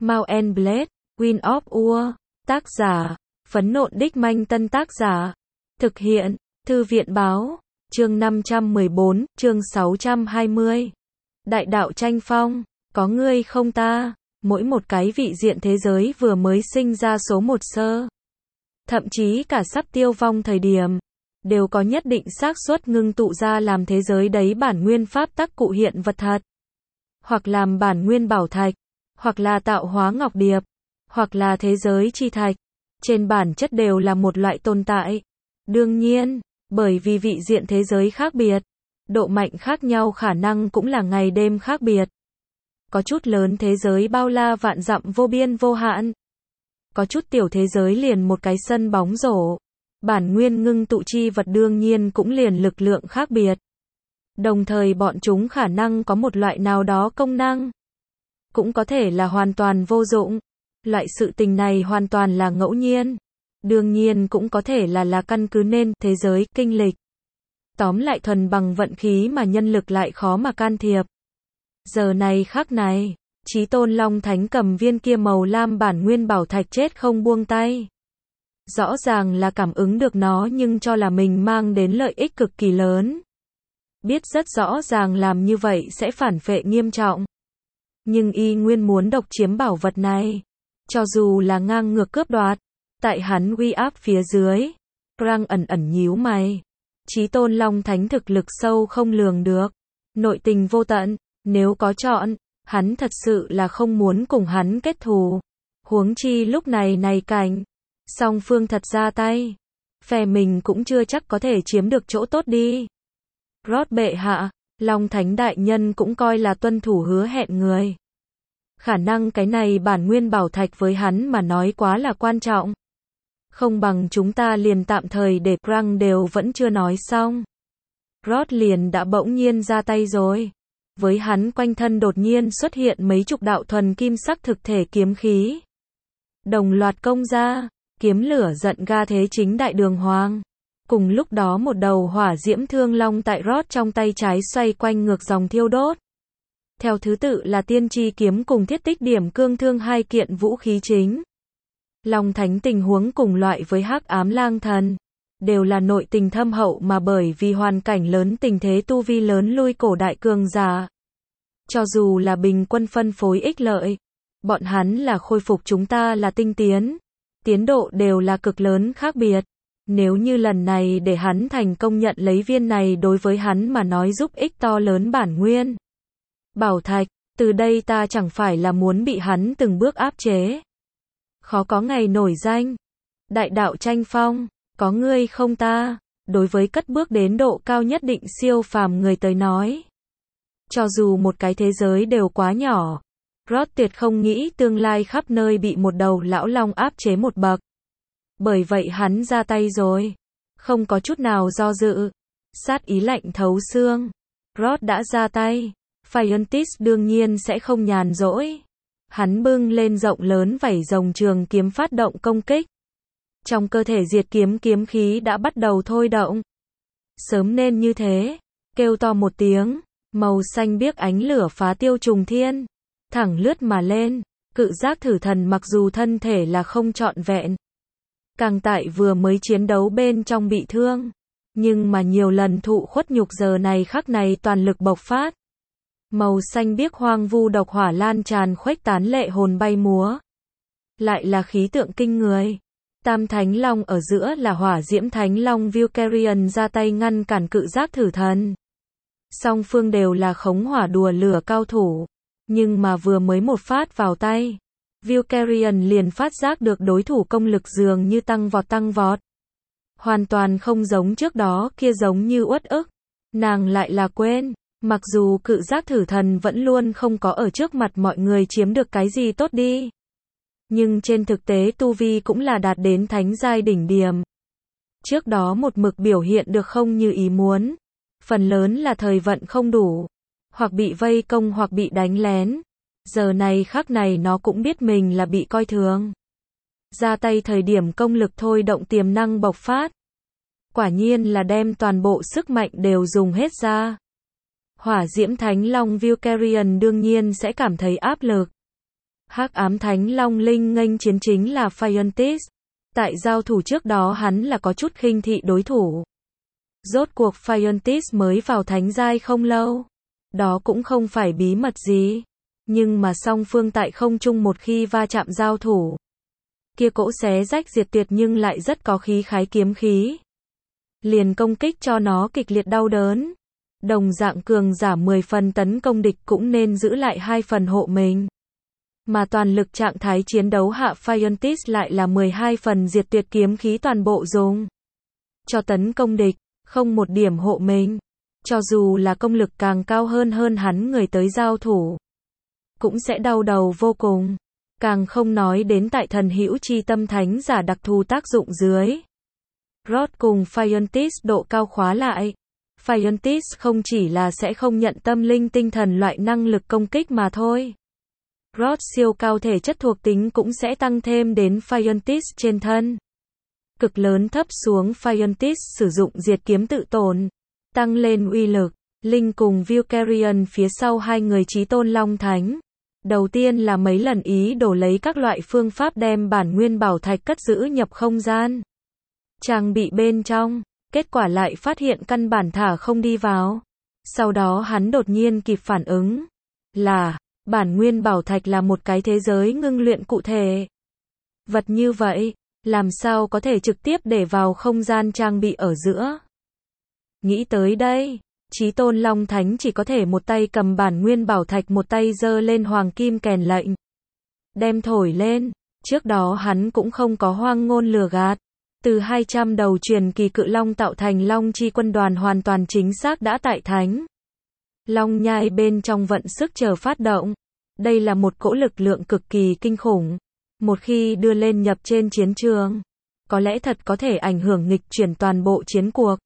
Mount and Blade, Wind of War, tác giả, Phấn Nộn Đích Manh Tân tác giả, thực hiện, Thư viện báo, chương 514, chương 620. Đại đạo tranh phong, có ngươi không ta, mỗi một cái vị diện thế giới vừa mới sinh ra số một sơ. Thậm chí cả sắp tiêu vong thời điểm, đều có nhất định xác suất ngưng tụ ra làm thế giới đấy bản nguyên pháp tắc cụ hiện vật thật. Hoặc làm bản nguyên bảo thạch, hoặc là tạo hóa ngọc điệp, hoặc là thế giới chi thạch. Trên bản chất đều là một loại tồn tại. Đương nhiên, bởi vì vị diện thế giới khác biệt, độ mạnh khác nhau khả năng cũng là ngày đêm khác biệt. Có chút lớn thế giới bao la vạn dặm vô biên vô hạn. Có chút tiểu thế giới liền một cái sân bóng rổ. Bản nguyên ngưng tụ chi vật đương nhiên cũng liền lực lượng khác biệt. Đồng thời bọn chúng khả năng có một loại nào đó công năng. Cũng có thể là hoàn toàn vô dụng. Loại sự tình này hoàn toàn là ngẫu nhiên. Đương nhiên cũng có thể là căn cứ nên thế giới, kinh lịch. Tóm lại thuần bằng vận khí mà nhân lực lại khó mà can thiệp. Giờ này khắc này, Chí Tôn Long Thánh cầm viên kia màu lam bản nguyên bảo thạch chết không buông tay. Rõ ràng là cảm ứng được nó nhưng cho là mình mang đến lợi ích cực kỳ lớn. Biết rất rõ ràng làm như vậy sẽ phản phệ nghiêm trọng. Nhưng y nguyên muốn độc chiếm bảo vật này. Cho dù là ngang ngược cướp đoạt, tại hắn uy áp phía dưới, Krang ẩn ẩn nhíu mày. Chí Tôn Long Thánh thực lực sâu không lường được, nội tình vô tận, nếu có chọn, hắn thật sự là không muốn cùng hắn kết thù. Huống chi lúc này cảnh, song phương thật ra tay, phe mình cũng chưa chắc có thể chiếm được chỗ tốt đi. Rốt bệ hạ, Long Thánh đại nhân cũng coi là tuân thủ hứa hẹn người. Khả năng cái này bản nguyên bảo thạch với hắn mà nói quá là quan trọng. Không bằng chúng ta liền tạm thời để Krang đều vẫn chưa nói xong. Rốt liền đã bỗng nhiên ra tay rồi. Với hắn quanh thân đột nhiên xuất hiện mấy chục đạo thuần kim sắc thực thể kiếm khí. Đồng loạt công ra, kiếm lửa giận ga thế chính đại đường hoàng. Cùng lúc đó một đầu hỏa diễm thương long tại Rốt trong tay trái xoay quanh ngược dòng thiêu đốt. Theo thứ tự là tiên tri kiếm cùng thiết tích điểm cương thương hai kiện vũ khí chính. Long Thánh tình huống cùng loại với Hắc Ám Lang Thần, đều là nội tình thâm hậu mà bởi vì hoàn cảnh lớn tình thế tu vi lớn lui cổ đại cường giả. Cho dù là bình quân phân phối ích lợi, bọn hắn là khôi phục chúng ta là tinh tiến. Tiến độ đều là cực lớn khác biệt. Nếu như lần này để hắn thành công nhận lấy viên này đối với hắn mà nói giúp ích to lớn bản nguyên. Bảo thạch, từ đây ta chẳng phải là muốn bị hắn từng bước áp chế. Khó có ngày nổi danh. Đại đạo tranh phong, có ngươi không ta, đối với cất bước đến độ cao nhất định siêu phàm người tới nói. Cho dù một cái thế giới đều quá nhỏ, Rốt tuyệt không nghĩ tương lai khắp nơi bị một đầu lão long áp chế một bậc. Bởi vậy hắn ra tay rồi. Không có chút nào do dự. Sát ý lạnh thấu xương. Rốt đã ra tay. Phiontis đương nhiên sẽ không nhàn rỗi. Hắn bưng lên rộng lớn vảy rồng trường kiếm phát động công kích. Trong cơ thể diệt kiếm khí đã bắt đầu thôi động. Sớm nên như thế. Kêu to một tiếng. Màu xanh biếc ánh lửa phá tiêu trùng thiên. Thẳng lướt mà lên. Cự giác thử thần mặc dù thân thể là không trọn vẹn. Càng tại vừa mới chiến đấu bên trong bị thương. Nhưng mà nhiều lần thụ khuất nhục giờ này khắc này toàn lực bộc phát. Màu xanh biếc hoang vu độc hỏa lan tràn khuếch tán lệ hồn bay múa. Lại là khí tượng kinh người. Tam Thánh Long ở giữa là hỏa diễm Thánh Long Valkyrian ra tay ngăn cản cự giác thử thần. Song phương đều là khống hỏa đùa lửa cao thủ. Nhưng mà vừa mới một phát vào tay. Valkyrian liền phát giác được đối thủ công lực dường như tăng vọt. Hoàn toàn không giống trước đó kia giống như uất ức. Nàng lại là quên. Mặc dù cự giác thử thần vẫn luôn không có ở trước mặt mọi người chiếm được cái gì tốt đi. Nhưng trên thực tế tu vi cũng là đạt đến thánh giai đỉnh điểm. Trước đó một mực biểu hiện được không như ý muốn. Phần lớn là thời vận không đủ. Hoặc bị vây công hoặc bị đánh lén. Giờ này khắc này nó cũng biết mình là bị coi thường. Ra tay thời điểm công lực thôi động tiềm năng bộc phát. Quả nhiên là đem toàn bộ sức mạnh đều dùng hết ra. Hỏa diễm Thánh Long Valkyrian đương nhiên sẽ cảm thấy áp lực. Hắc ám thánh long linh nghênh chiến chính là Phiontis. Tại giao thủ trước đó hắn là có chút khinh thị đối thủ. Rốt cuộc Phiontis mới vào thánh giai không lâu. Đó cũng không phải bí mật gì. Nhưng mà song phương tại không trung một khi va chạm giao thủ. Kia cỗ xé rách diệt tuyệt nhưng lại rất có khí khái kiếm khí. Liền công kích cho nó kịch liệt đau đớn. Đồng dạng cường giả 10 phần tấn công địch cũng nên giữ lại 2 phần hộ mình. Mà toàn lực trạng thái chiến đấu hạ Phiontis lại là 12 phần diệt tuyệt kiếm khí toàn bộ dùng. Cho tấn công địch, không một điểm hộ mình. Cho dù là công lực càng cao hơn hắn người tới giao thủ. Cũng sẽ đau đầu vô cùng. Càng không nói đến tại thần hữu chi tâm thánh giả đặc thù tác dụng dưới. Rod cùng Phiontis độ cao khóa lại. Phiontis không chỉ là sẽ không nhận tâm linh tinh thần loại năng lực công kích mà thôi. Rod siêu cao thể chất thuộc tính cũng sẽ tăng thêm đến Phiontis trên thân. Cực lớn thấp xuống Phiontis sử dụng diệt kiếm tự tổn. Tăng lên uy lực. Linh cùng Vulcarion phía sau hai người chí tôn Long Thánh. Đầu tiên là mấy lần ý đồ lấy các loại phương pháp đem bản nguyên bảo thạch cất giữ nhập không gian. Trang bị bên trong. Kết quả lại phát hiện căn bản thả không đi vào. Sau đó hắn đột nhiên kịp phản ứng. Là, bản nguyên bảo thạch là một cái thế giới ngưng luyện cụ thể. Vật như vậy, làm sao có thể trực tiếp để vào không gian trang bị ở giữa. Nghĩ tới đây, chí tôn Long Thánh chỉ có thể một tay cầm bản nguyên bảo thạch một tay giơ lên hoàng kim kèn lệnh. Đem thổi lên, trước đó hắn cũng không có hoang ngôn lừa gạt. Từ 200 đầu truyền kỳ cự long tạo thành long chi quân đoàn hoàn toàn chính xác đã tại thánh. Long nhai bên trong vận sức chờ phát động. Đây là một cỗ lực lượng cực kỳ kinh khủng. Một khi đưa lên nhập trên chiến trường, có lẽ thật có thể ảnh hưởng nghịch chuyển toàn bộ chiến cuộc.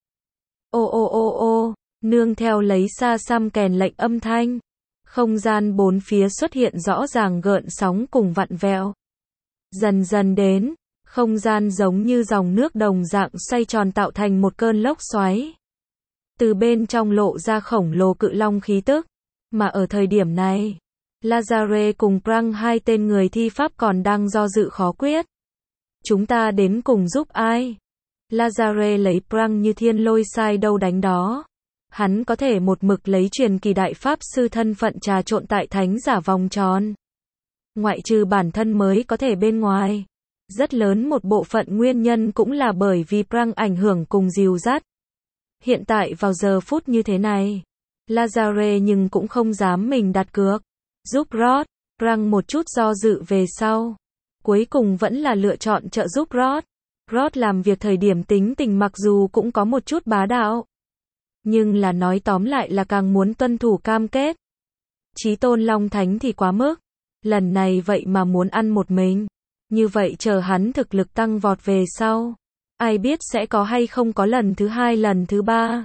Ô, nương theo lấy xa xăm kèn lệnh âm thanh. Không gian bốn phía xuất hiện rõ ràng gợn sóng cùng vặn vẹo. Dần dần đến. Không gian giống như dòng nước đồng dạng xoay tròn tạo thành một cơn lốc xoáy. Từ bên trong lộ ra khổng lồ cự long khí tức. Mà ở thời điểm này, Lazare cùng Prang hai tên người thi pháp còn đang do dự khó quyết. Chúng ta đến cùng giúp ai? Lazare lấy Prang như thiên lôi sai đâu đánh đó. Hắn có thể một mực lấy truyền kỳ đại pháp sư thân phận trà trộn tại thánh giả vòng tròn. Ngoại trừ bản thân mới có thể bên ngoài. Rất lớn một bộ phận nguyên nhân cũng là bởi vì Prang ảnh hưởng cùng dìu dắt. Hiện tại vào giờ phút như thế này, Lazare nhưng cũng không dám mình đặt cược. Giúp Rod, Prang một chút do dự về sau. Cuối cùng vẫn là lựa chọn trợ giúp Rod. Rod làm việc thời điểm tính tình mặc dù cũng có một chút bá đạo. Nhưng là nói tóm lại là càng muốn tuân thủ cam kết. Chí tôn Long Thánh thì quá mức. Lần này vậy mà muốn ăn một mình. Như vậy chờ hắn thực lực tăng vọt về sau. Ai biết sẽ có hay không có lần thứ 2 lần thứ 3.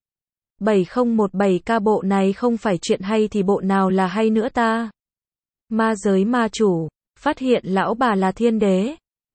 7017K bộ này không phải chuyện hay thì bộ nào là hay nữa ta. Ma giới ma chủ, phát hiện lão bà là thiên đế.